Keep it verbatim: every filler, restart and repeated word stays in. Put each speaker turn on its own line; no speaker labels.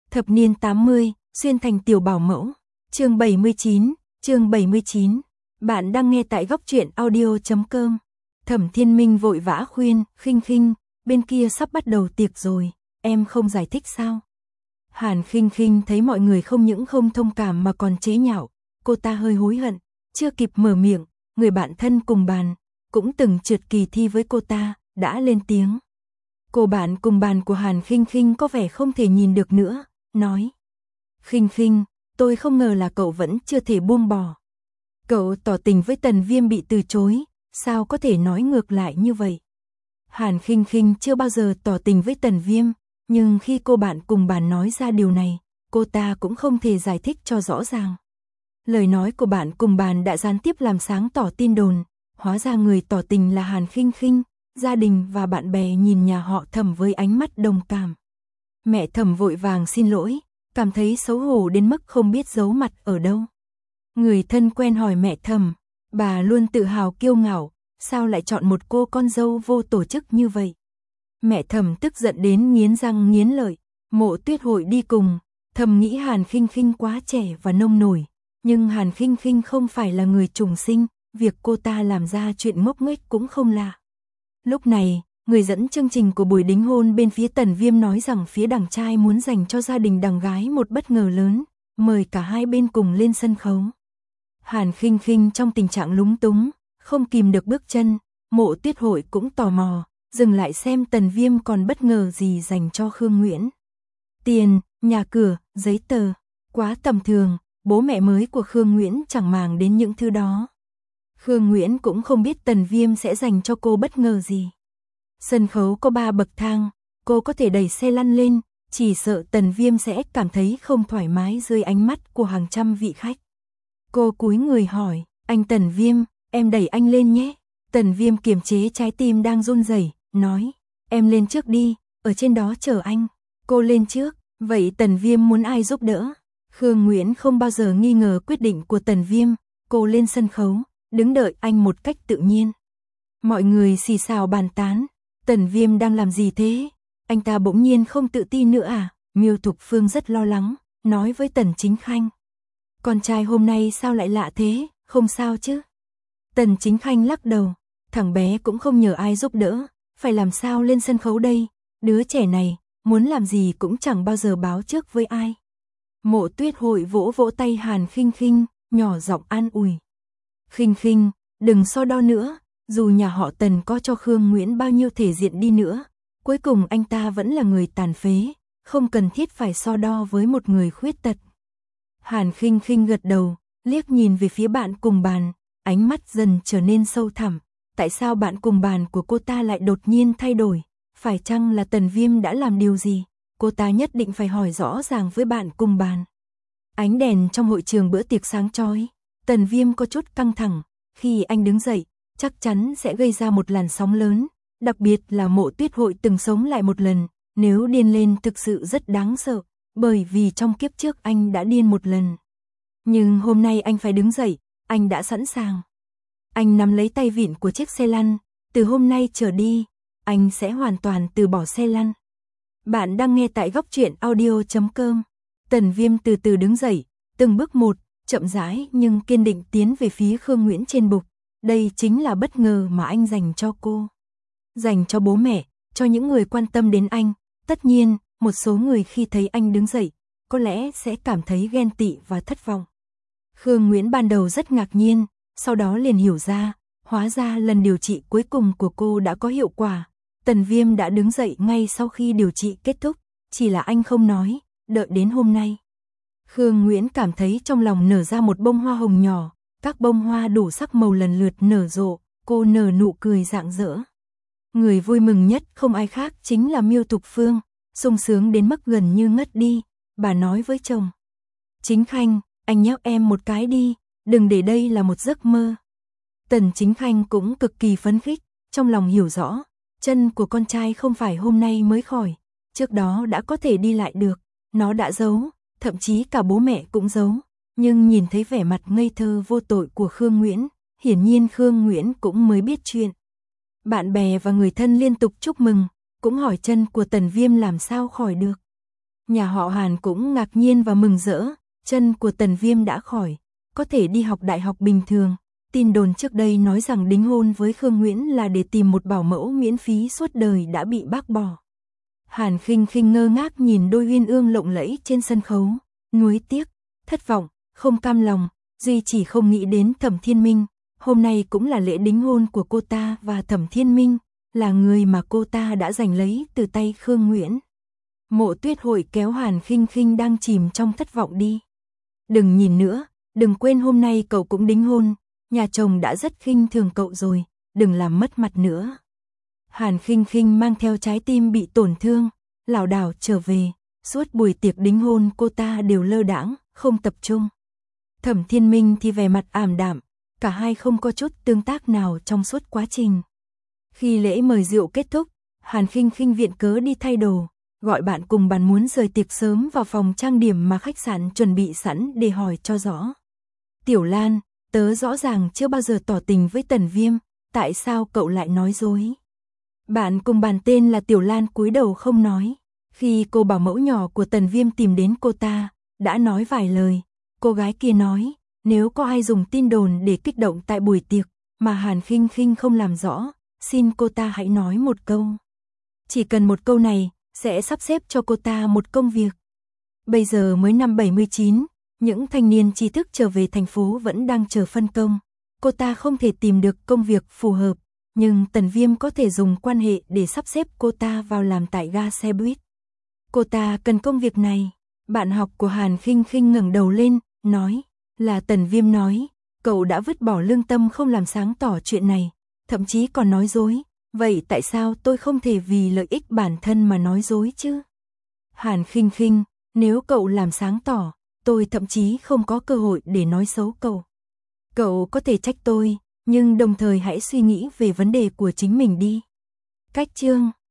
Thập niên tám mươi, xuyên thành tiểu bảo mẫu. Chương bảy mươi chín, chương bảy mươi chín. Bạn đang nghe tại góc truyện audio chấm com. Thẩm Thiên Minh vội vã khuyên, Khinh Khinh, bên kia sắp bắt đầu tiệc rồi, em không giải thích sao? Hàn Khinh Khinh thấy mọi người không những không thông cảm mà còn chế nhạo, cô ta hơi hối hận, chưa kịp mở miệng, người bạn thân cùng bàn, cũng từng trượt kỳ thi với cô ta, đã lên tiếng. Cô bạn cùng bàn của Hàn Khinh Khinh có vẻ không thể nhìn được nữa, nói: Khinh Khinh, tôi không ngờ là cậu vẫn chưa thể buông bỏ. Cậu tỏ tình với Tần Viêm bị từ chối, sao có thể nói ngược lại như vậy? Hàn Khinh Khinh chưa bao giờ tỏ tình với Tần Viêm, nhưng khi cô bạn cùng bàn nói ra điều này, cô ta cũng không thể giải thích cho rõ ràng. Lời nói của bạn cùng bàn đã gián tiếp làm sáng tỏ tin đồn, hóa ra người tỏ tình là Hàn Khinh Khinh, gia đình và bạn bè nhìn nhà họ Thẩm với ánh mắt đồng cảm. Mẹ Thẩm vội vàng xin lỗi, cảm thấy xấu hổ đến mức không biết giấu mặt ở đâu. Người thân quen hỏi mẹ Thẩm, bà luôn tự hào kiêu ngạo, sao lại chọn một cô con dâu vô tổ chức như vậy? Mẹ Thẩm tức giận đến nghiến răng nghiến lợi, Mộ Tuyết Hội đi cùng, thầm nghĩ Hàn Khinh Khinh quá trẻ và nông nổi, nhưng Hàn Khinh Khinh không phải là người trùng sinh, việc cô ta làm ra chuyện ngốc nghếch cũng không lạ. Lúc này, người dẫn chương trình của buổi đính hôn bên phía Tần Viêm nói rằng phía đằng trai muốn dành cho gia đình đằng gái một bất ngờ lớn, mời cả hai bên cùng lên sân khấu. Hàn Khinh Khinh trong tình trạng lúng túng, không kìm được bước chân, Mộ Tuyết Hội cũng tò mò, dừng lại xem Tần Viêm còn bất ngờ gì dành cho Khương Nguyễn. Tiền, nhà cửa, giấy tờ, quá tầm thường, bố mẹ mới của Khương Nguyễn chẳng màng đến những thứ đó. Khương Nguyễn cũng không biết Tần Viêm sẽ dành cho cô bất ngờ gì. Sân khấu có ba bậc thang, cô có thể đẩy xe lăn lên, chỉ sợ Tần Viêm sẽ cảm thấy không thoải mái dưới ánh mắt của hàng trăm vị khách. Cô cúi người hỏi, anh Tần Viêm, em đẩy anh lên nhé. Tần Viêm kiềm chế trái tim đang run rẩy, nói, em lên trước đi, ở trên đó chờ anh. Cô lên trước, vậy Tần Viêm muốn ai giúp đỡ? Khương Nguyễn không bao giờ nghi ngờ quyết định của Tần Viêm, cô lên sân khấu, đứng đợi anh một cách tự nhiên. Mọi người xì xào bàn tán, Tần Viêm đang làm gì thế? Anh ta bỗng nhiên không tự tin nữa à? Miêu Thục Phương rất lo lắng, nói với Tần Chính Khanh. Con trai hôm nay sao lại lạ thế, không sao chứ? Tần Chính Khanh lắc đầu, thằng bé cũng không nhờ ai giúp đỡ, phải làm sao lên sân khấu đây? Đứa trẻ này, muốn làm gì cũng chẳng bao giờ báo trước với ai. Mộ Tuyết Hội vỗ vỗ tay Hàn Khinh Khinh, nhỏ giọng an ủi. Khinh Khinh, đừng so đo nữa, dù nhà họ Tần có cho Khương Nguyễn bao nhiêu thể diện đi nữa, cuối cùng anh ta vẫn là người tàn phế, không cần thiết phải so đo với một người khuyết tật. Hàn Khinh Khinh gật đầu, liếc nhìn về phía bạn cùng bàn, ánh mắt dần trở nên sâu thẳm. Tại sao bạn cùng bàn của cô ta lại đột nhiên thay đổi? Phải chăng là Tần Viêm đã làm điều gì? Cô ta nhất định phải hỏi rõ ràng với bạn cùng bàn. Ánh đèn trong hội trường bữa tiệc sáng chói, Tần Viêm có chút căng thẳng, khi anh đứng dậy, chắc chắn sẽ gây ra một làn sóng lớn, đặc biệt là Mộ Tuyết Hội từng sống lại một lần, nếu điên lên thực sự rất đáng sợ, bởi vì trong kiếp trước anh đã điên một lần. Nhưng hôm nay anh phải đứng dậy, anh đã sẵn sàng. Anh nắm lấy tay vịn của chiếc xe lăn, từ hôm nay trở đi, anh sẽ hoàn toàn từ bỏ xe lăn. Bạn đang nghe tại góc truyện audio chấm com. Tần Viêm từ từ đứng dậy, từng bước một, chậm rãi nhưng kiên định tiến về phía Khương Nguyễn trên bục. Đây chính là bất ngờ mà anh dành cho cô. Dành cho bố mẹ, cho những người quan tâm đến anh. Tất nhiên, một số người khi thấy anh đứng dậy, có lẽ sẽ cảm thấy ghen tị và thất vọng. Khương Nguyễn ban đầu rất ngạc nhiên, sau đó liền hiểu ra, hóa ra lần điều trị cuối cùng của cô đã có hiệu quả. Tần Viêm đã đứng dậy ngay sau khi điều trị kết thúc, chỉ là anh không nói, đợi đến hôm nay. Khương Nguyễn cảm thấy trong lòng nở ra một bông hoa hồng nhỏ, các bông hoa đủ sắc màu lần lượt nở rộ, cô nở nụ cười rạng rỡ. Người vui mừng nhất không ai khác chính là Miêu Thục Phương, sung sướng đến mức gần như ngất đi, bà nói với chồng. Chính Khanh, anh nhắc em một cái đi, đừng để đây là một giấc mơ. Tần Chính Khanh cũng cực kỳ phấn khích, trong lòng hiểu rõ, chân của con trai không phải hôm nay mới khỏi, trước đó đã có thể đi lại được, nó đã giấu, thậm chí cả bố mẹ cũng giấu, nhưng nhìn thấy vẻ mặt ngây thơ vô tội của Khương Nguyễn, hiển nhiên Khương Nguyễn cũng mới biết chuyện. Bạn bè và người thân liên tục chúc mừng, cũng hỏi chân của Tần Viêm làm sao khỏi được. Nhà họ Hàn cũng ngạc nhiên và mừng rỡ, chân của Tần Viêm đã khỏi, có thể đi học đại học bình thường. Tin đồn trước đây nói rằng đính hôn với Khương Nguyễn là để tìm một bảo mẫu miễn phí suốt đời đã bị bác bỏ. Hàn Khinh Khinh ngơ ngác nhìn đôi uyên ương lộng lẫy trên sân khấu, nuối tiếc, thất vọng, không cam lòng, duy chỉ không nghĩ đến Thẩm Thiên Minh. Hôm nay cũng là lễ đính hôn của cô ta và Thẩm Thiên Minh, là người mà cô ta đã giành lấy từ tay Khương Nguyễn. Mộ Tuyết Hội kéo Hàn Khinh Khinh đang chìm trong thất vọng đi. Đừng nhìn nữa, đừng quên hôm nay cậu cũng đính hôn, nhà chồng đã rất khinh thường cậu rồi, đừng làm mất mặt nữa. Hàn Khinh Khinh mang theo trái tim bị tổn thương, lảo đảo trở về, suốt buổi tiệc đính hôn cô ta đều lơ đãng, không tập trung. Thẩm Thiên Minh thì vẻ mặt ảm đạm, cả hai không có chút tương tác nào trong suốt quá trình. Khi lễ mời rượu kết thúc, Hàn Khinh Khinh viện cớ đi thay đồ, gọi bạn cùng bàn muốn rời tiệc sớm vào phòng trang điểm mà khách sạn chuẩn bị sẵn để hỏi cho rõ. Tiểu Lan, tớ rõ ràng chưa bao giờ tỏ tình với Tần Viêm, tại sao cậu lại nói dối? Bạn cùng bàn tên là Tiểu Lan cúi đầu không nói. Khi cô bảo mẫu nhỏ của Tần Viêm tìm đến cô ta, đã nói vài lời. Cô gái kia nói, nếu có ai dùng tin đồn để kích động tại buổi tiệc, mà Hàn Khinh Khinh không làm rõ, xin cô ta hãy nói một câu. Chỉ cần một câu này, sẽ sắp xếp cho cô ta một công việc. Bây giờ mới năm bảy mươi chín, những thanh niên trí thức trở về thành phố vẫn đang chờ phân công. Cô ta không thể tìm được công việc phù hợp, nhưng Tần Viêm có thể dùng quan hệ để sắp xếp cô ta vào làm tại ga xe buýt. Cô ta cần công việc này. Bạn học của Hàn Khinh Khinh ngẩng đầu lên, nói, là Tần Viêm nói, cậu đã vứt bỏ lương tâm không làm sáng tỏ chuyện này, thậm chí còn nói dối. Vậy tại sao tôi không thể vì lợi ích bản thân mà nói dối chứ? Hàn Khinh Khinh, nếu cậu làm sáng tỏ, tôi thậm chí không có cơ hội để nói xấu cậu. Cậu có thể trách tôi, nhưng đồng thời hãy suy nghĩ về vấn đề của chính mình đi. Cách chương